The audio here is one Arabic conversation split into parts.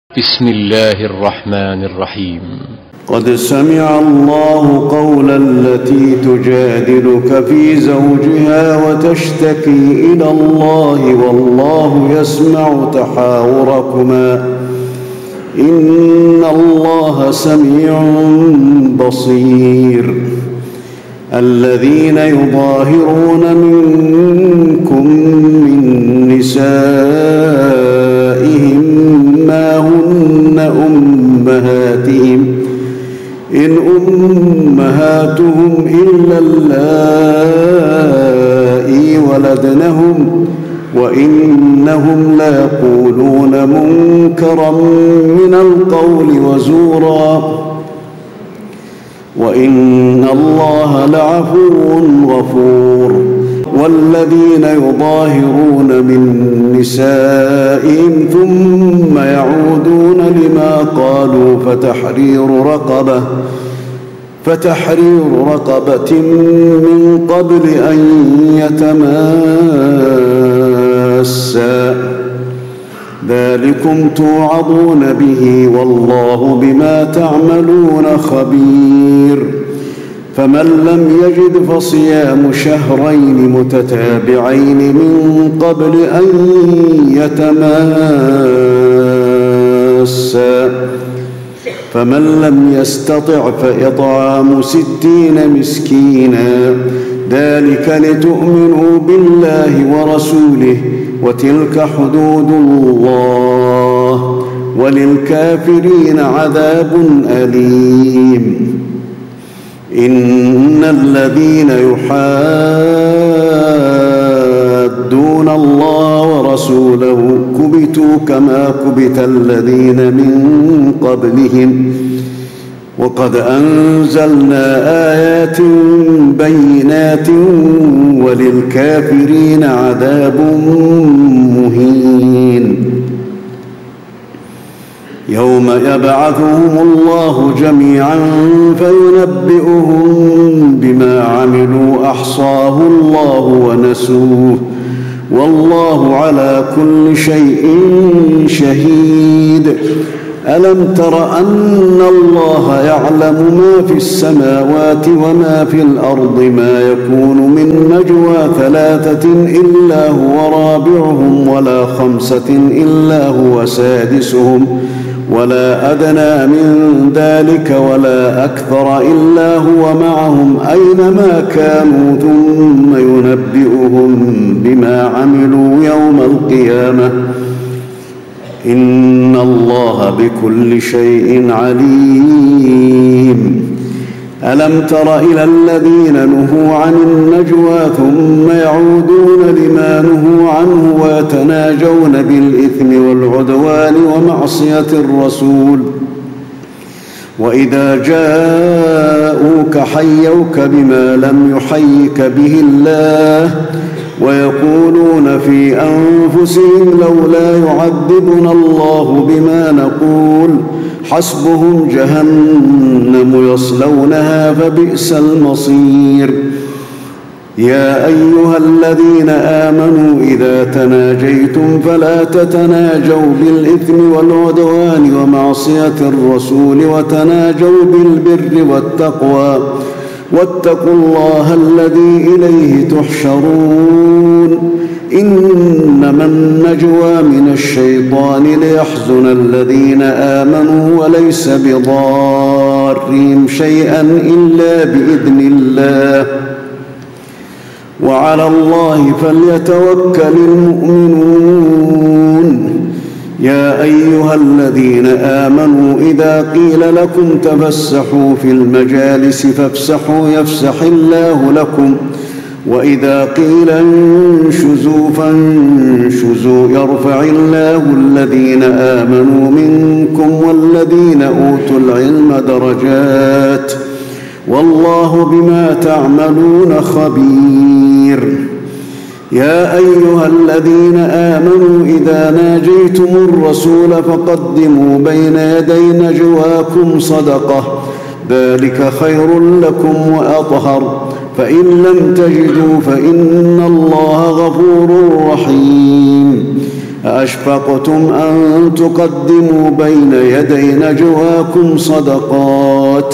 بسم الله الرحمن الرحيم. قد سمع الله قول التي تجادلك في زوجها وتشتكي إلى الله والله يسمع تحاوركما إن الله سميع بصير. الذين يظاهرون منكم من نسائهم ما هن أمهاتهم إن أمهاتهم إلا اللائي ولدنهم وإنهم ليقولون منكرا من القول وزورا وإن الله لعفو غفور. والذين يظاهرون من نسائهم ثم يعودون لما قالوا فتحرير رقبة من قبل أن يتماسا ذلكم توعظون به والله بما تعملون خبير. فمن لم يجد فصيام شهرين متتابعين من قبل أن يتماسا فمن لم يستطع فإطعام 60 مسكينا ذلك لتؤمنوا بالله ورسوله وتلك حدود الله وللكافرين عذاب أليم. إن الذين يحادون الله ورسوله كبتوا كما كبت الذين من قبلهم وقد أنزلنا آيات بينات وللكافرين عذاب مهين. يوم يبعثهم الله جميعا فينبئهم بما عملوا أحصاه الله ونسوه والله على كل شيء شهيد. ألم تر أن الله يعلم ما في السماوات وما في الأرض ما يكون من نجوى 3 إلا هو رابعهم ولا 5 إلا هو سادسهم ولا أدنى من ذلك ولا أكثر إلا هو معهم أينما كانوا ثم ينبئهم بما عملوا يوم القيامة إن الله بكل شيء عليم. ألم تر إلى الذين نهوا عن النجوى ثم يعودون لما نهوا عنه ويتناجون بالإثم والعدوان ومعصية الرسول وإذا جاءوك حيوك بما لم يحيك به الله ويقولون في أنفسهم لولا يعذبنا الله بما نقول حسبهم جهنم يصلونها فبئس المصير. يا أيها الذين آمنوا إذا تناجيتم فلا تتناجوا بالإثم والعدوان ومعصية الرسول وتناجوا بالبر والتقوى واتقوا الله الذي إليه تحشرون. إنما النجوى من الشيطان ليحزن الذين آمنوا وليس بضارهم شيئا إلا بإذن الله وعلى الله فليتوكل المؤمنون. يا أيها الذين آمنوا إذا قيل لكم تفسحوا في المجالس فافسحوا يفسح الله لكم وإذا قيل انشزوا فانشزوا يرفع الله الذين آمنوا منكم والذين أوتوا العلم درجات والله بما تعملون خبير. يا أيها الذين آمنوا إذا ناجيتم الرسول فقدموا بين يدي نجواكم صدقة ذلك خير لكم وأطهر فإن لم تجدوا فإن الله غفور رحيم. أأشفقتم أن تقدموا بين يدي نجواكم صدقات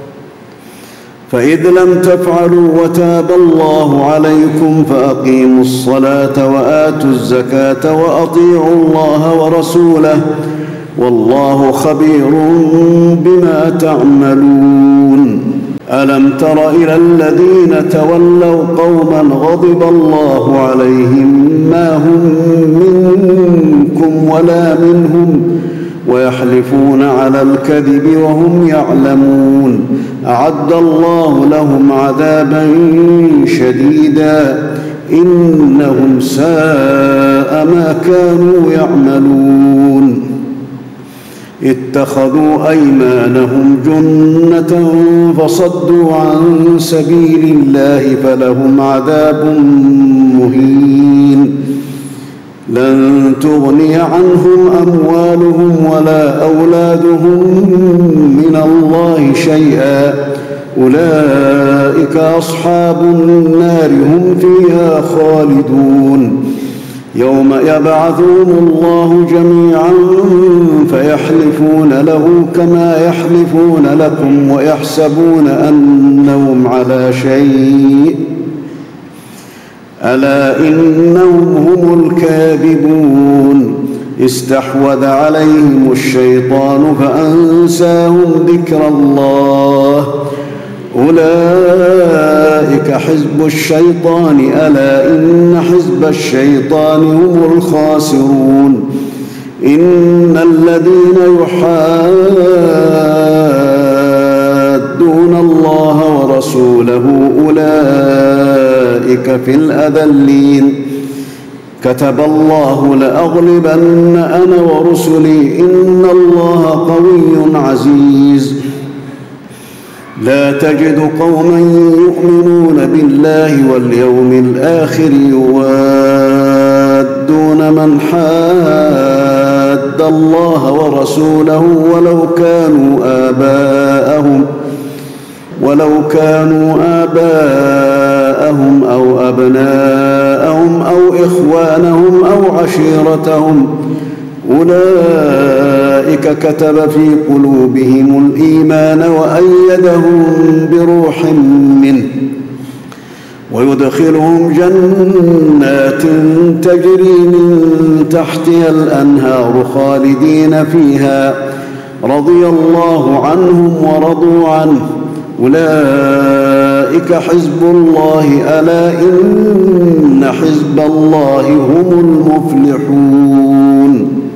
فإذ لم تفعلوا وتاب الله عليكم فأقيموا الصلاة وآتوا الزكاة وأطيعوا الله ورسوله والله خبير بما تعملون ألم تر إلى الذين تولوا قوما غضب الله عليهم ما هم منكم ولا منهم ويحلفون على الكذب وهم يعلمون أعد الله لهم عذابا شديدا إنهم ساء ما كانوا يعملون اتخذوا أيمانهم جنة فصدوا عن سبيل الله فلهم عذاب مهين لن تغني عنهم أموالهم ولا أولادهم من الله شيئا أولئك أصحاب النار هم فيها خالدون يوم يبعثهم الله جميعا فيحلفون له كما يحلفون لكم ويحسبون أنهم على شيء ألا إنهم هم الكاذبون استحوذ عليهم الشيطان فأنساهم ذكر الله أولئك حزب الشيطان ألا إن حزب الشيطان هم الخاسرون إن الذين يحادون الله ورسوله أولئك في الأذلين كتب الله لأغلبن أنا ورسلي إن الله قوي عزيز لا تجد قوما يؤمنون بالله واليوم الآخر يوادون من حاد الله ورسوله ولو كانوا آباءهم أو أبناءهم أو إخوانهم أو عشيرتهم أولئك كتب في قلوبهم الإيمان وأيدهم بروح منه ويدخلهم جنات تجري من تحتها الأنهار خالدين فيها رضي الله عنهم ورضوا عنه أولئك حزب الله ألا إن حزب الله هم المفلحون